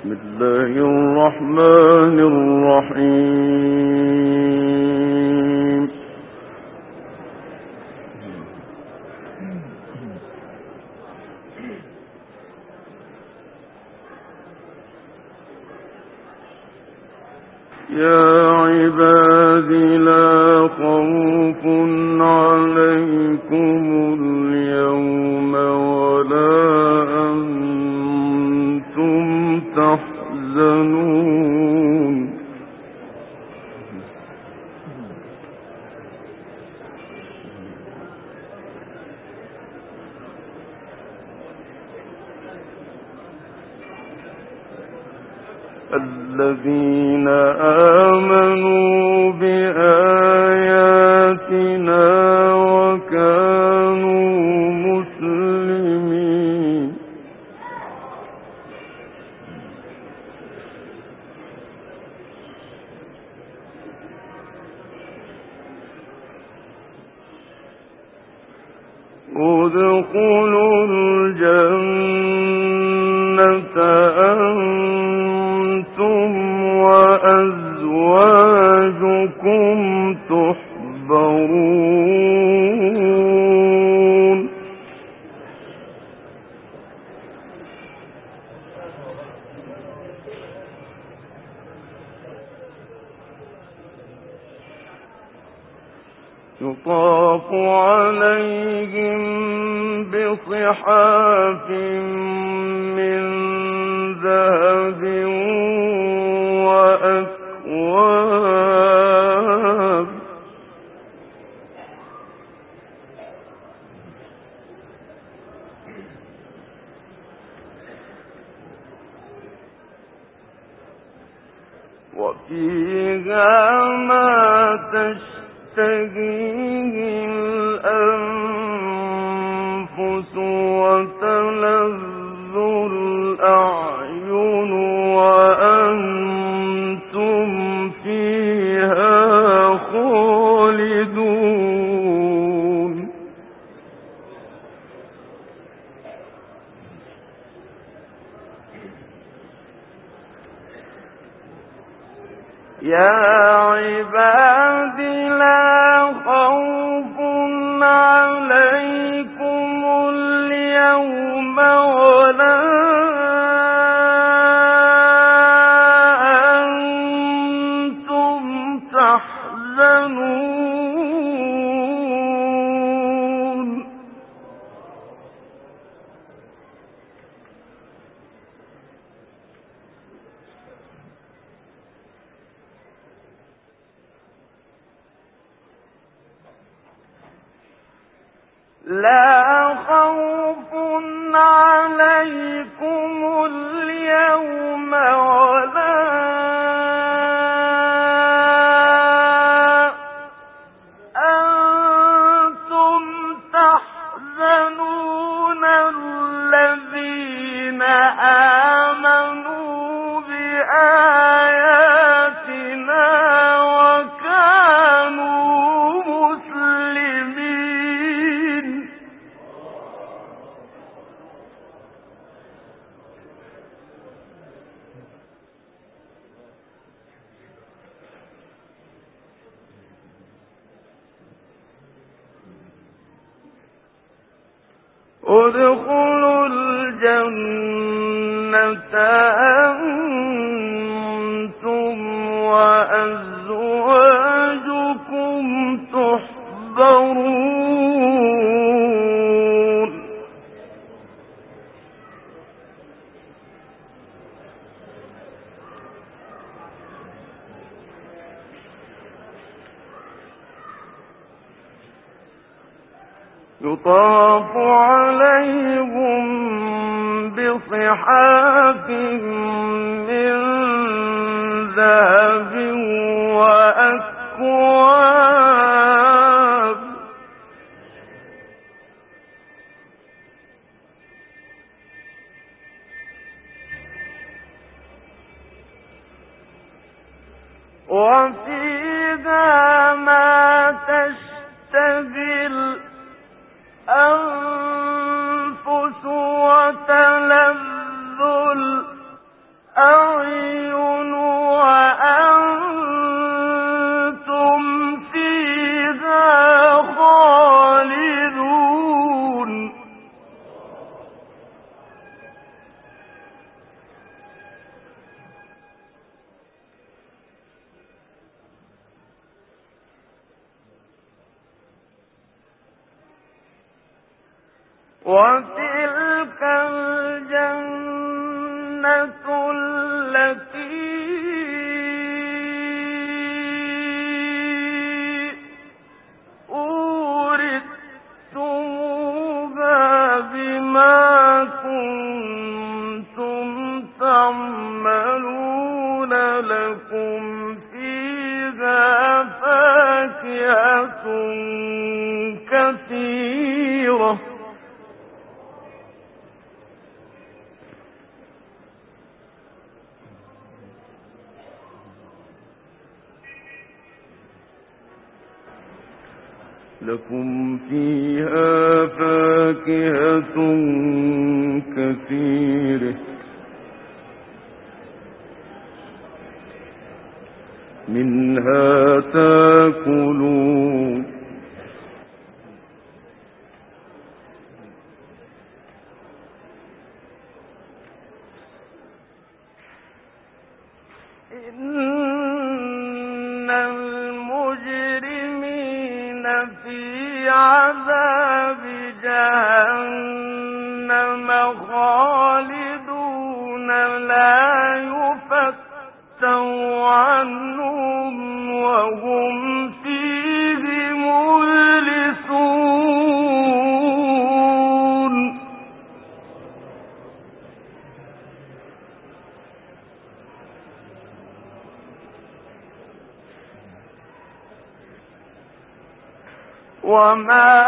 بسم الله الرحمن الرحيم. يا عبادي لا خوف عليكم اليوم ولا أنتم تحزنون. الذين آمنوا بآياتنا وكانوا مسلمين. ادخلوا الجنة أنتم وأزواجكم تحبرون. يطاف عليهم بصحاف من ذهب وأكواب وفيها ما تشتهيه الأنفس وتلذ الأعين وأنتم فيها خالدون. يا عباد لا خوف عليكم اليوم ولا أنتم تحزنون. لا خوف عليكم اليوم ولا أنتم تحزنون. الذين آمنوا بآياتنا وكانوا مسلمين. ادخلوا الجنة أنتم وأزواجكم تحبرون. يطاف عليهم بصحاف من ذهب وأكواب وفيها ما تشتهي الأنفس وتلذ الأعين وتلك الجنة التي أورثتموها بما كنتم تعملون لكم فيها فاكهة كثيرة لكم فيها فاكهة كثيرة منها تاكلون إن المجرمين في عذاب جهنم خالدون لا يفتر عنهم وهم فيه مبلسون وما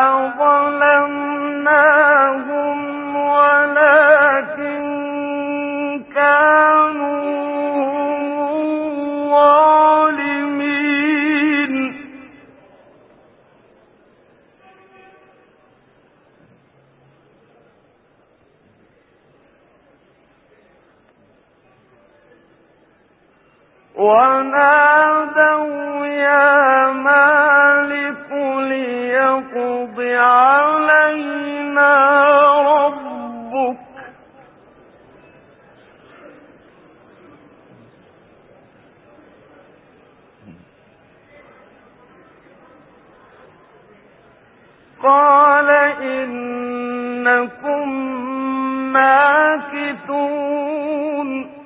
ظلمناهم ولكن كانوا ظالمين ونادوا يا مالك ليقض علينا ربك قال إنكم ماكثون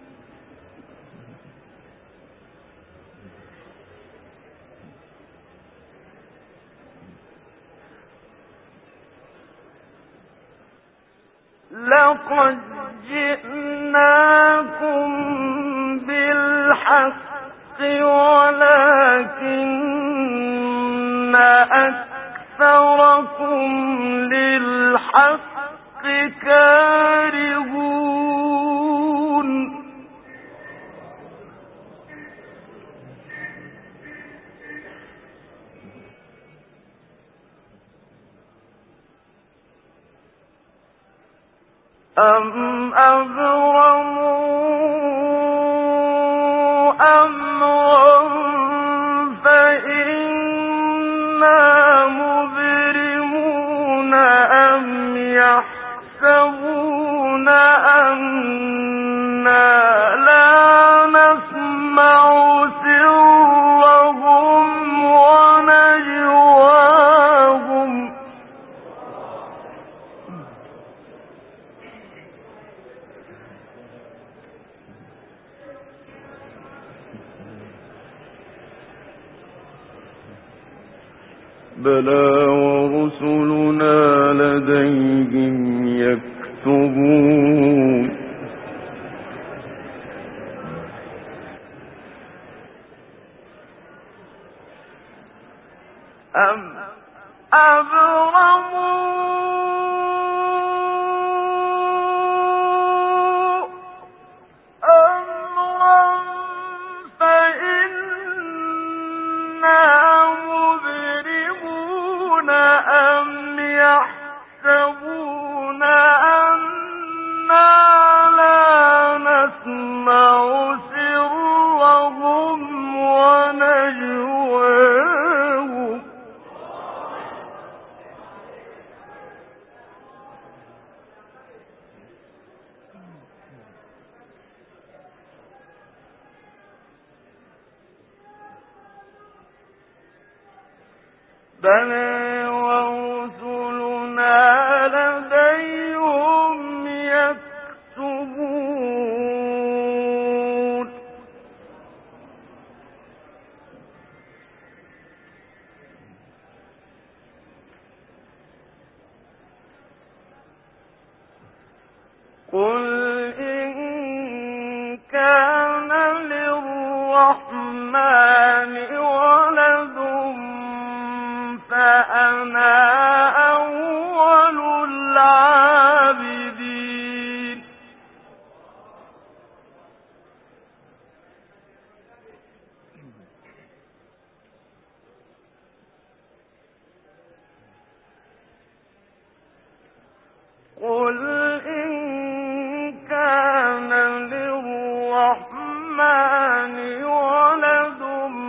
لقد جئناكم بالحق ولكن أكثركم للحق كارهون أم أبرموا أمرا فإنا مبرمون أم يحسبون أنا لا نسمع سرهم ونجواهم بلى ورسلنا لديهم يكتبون أم أبرموا أمرا فإنا مبرمون أم يحسبون أنا لا نسمع سرهم ونجواهم بلى ورسلنا للرحمن ولد فأنا أول العابدين قل إن كان للرحمن ولد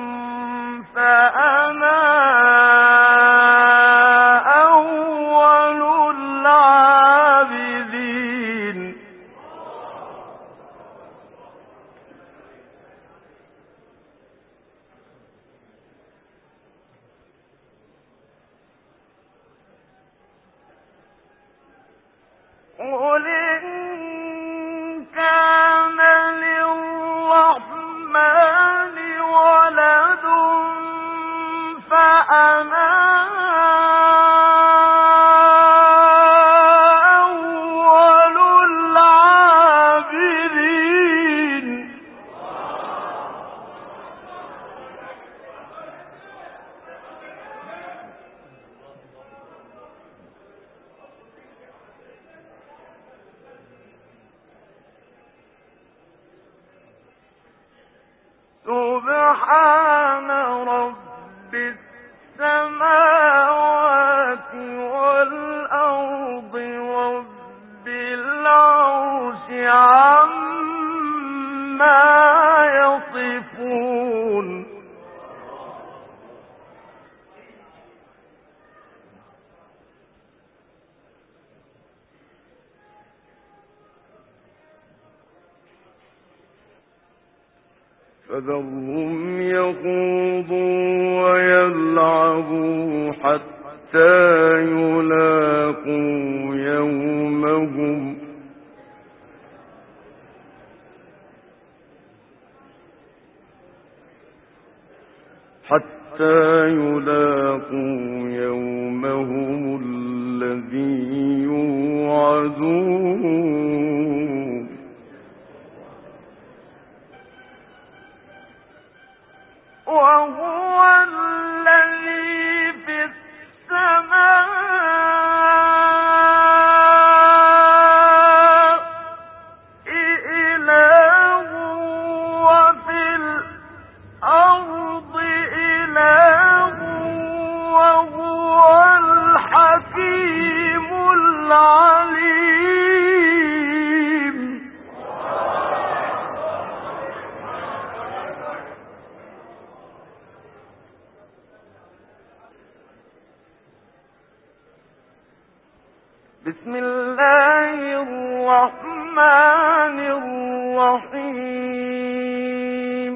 فأنا أول العابدين قل إن كان للرحمن ولد فأنا أول العابدين سبحان رب السماوات والأرض رب العرش عما يصفون فذرهم يخوضوا ويلعبوا حتى يلاقوا يومهم الذي يوعدون وهو الذي في السماء إله وفي الأرض إله وهو الحكيم العليم بسم الله الرحمن الرحيم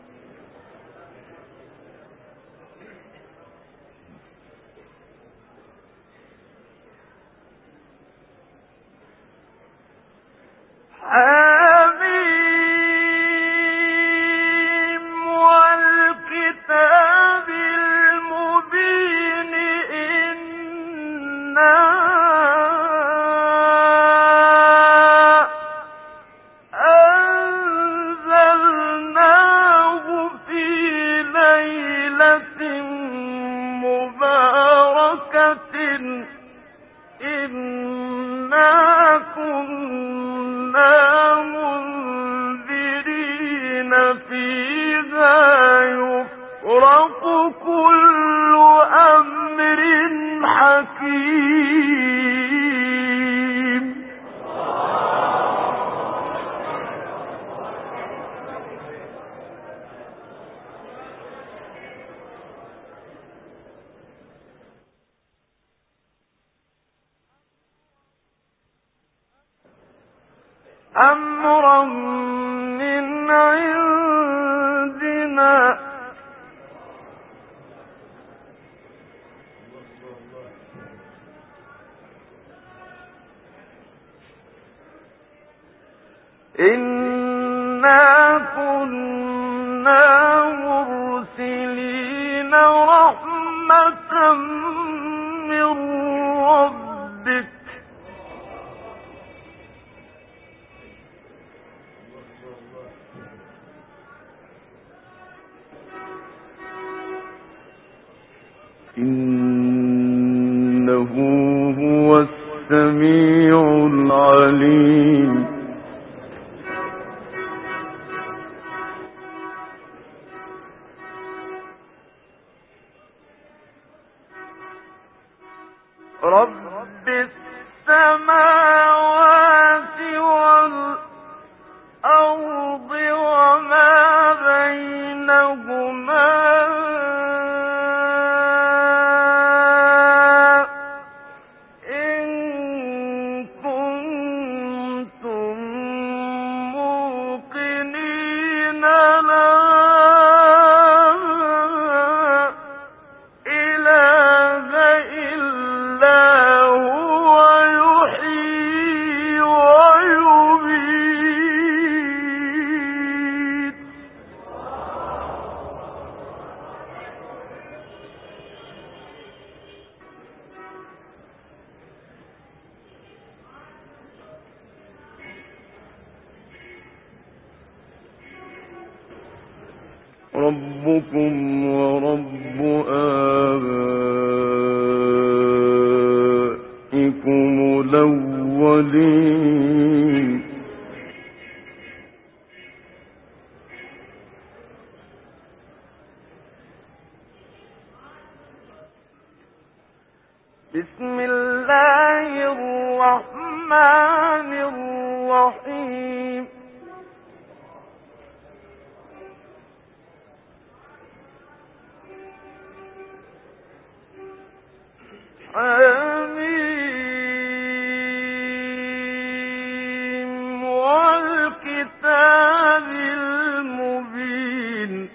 حميم والكتاب المبين إنا أنزلناه في ليلة مباركة إنا كنا منذرين فيها يفرق كل أمر حكيم أمرا من عندنا إنا كنا مرسلين رحمة من ربك إنه هو السميع العليم رب السماوات والأرض وما بينهما ربكم ورب آبائكم الأولين بسم الله الرحمن الرحيم حميم والكتاب المبين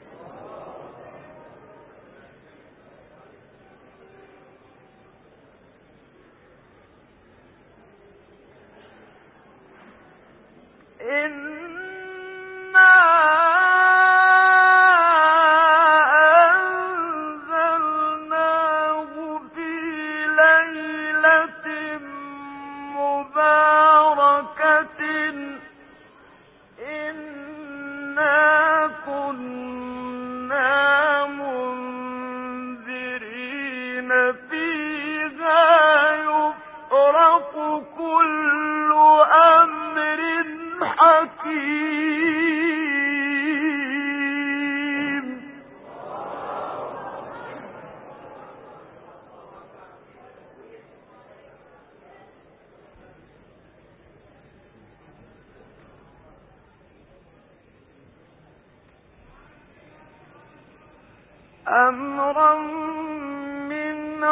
أمرا من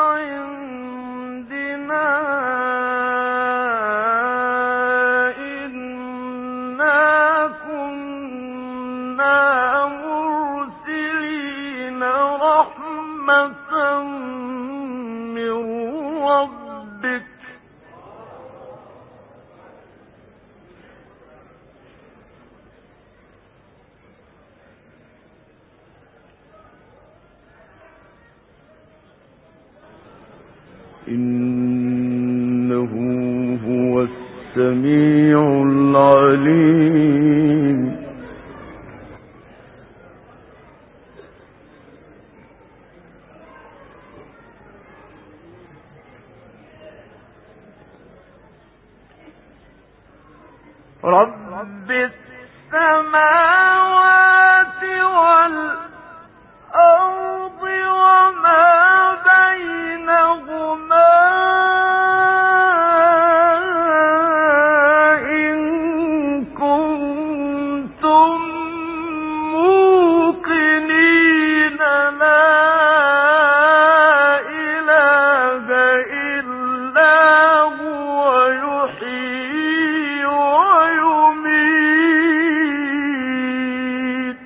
عندنا إنا كنا مرسلين رحمة من ربك إنه هو السميع العليم رب السماوات والأرض وما بينهما إن كنتم موقنين لا إله إلا هو يحيي ويميت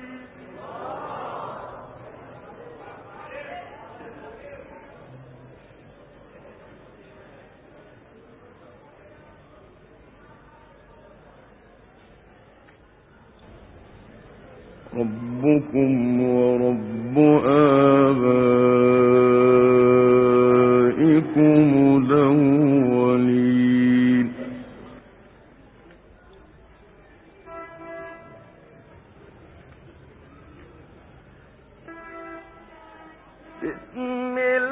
ربكم ورب آبائكم الأولين بسم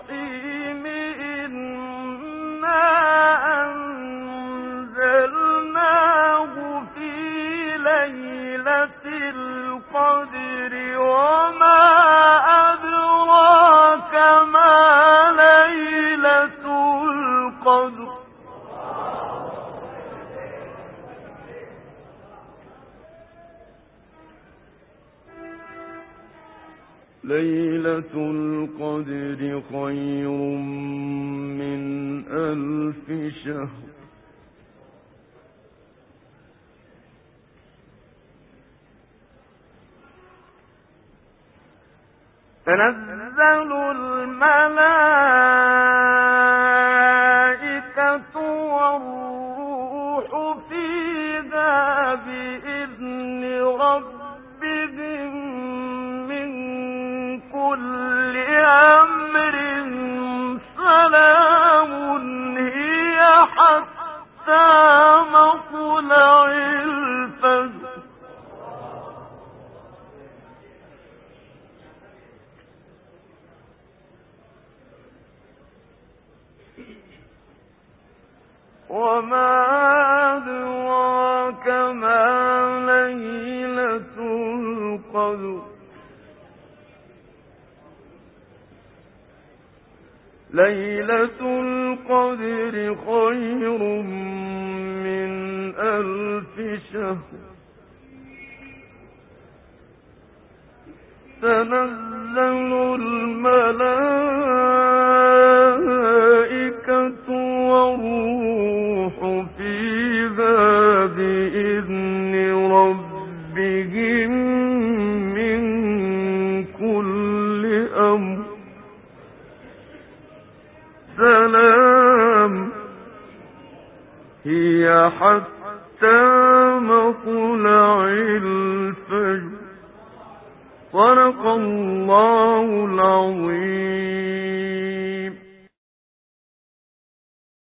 الرحيم إنا أنزلناه في ليلة القدر وما أدراك ما ليلة القدر ليلة القدر خير من 1000 شهر تنزل الملائكة والروح فيها بإذن ربهم من كل أمر سلام هي حتى مطلع الفجر وما أدراك ما ليلة القدر ليلة القدر خير من 1000 شهر تنزل الملائكة والروح فيها بإذن ربهم من كل أمر سلام هي حتى مطلع الفجر صدق الله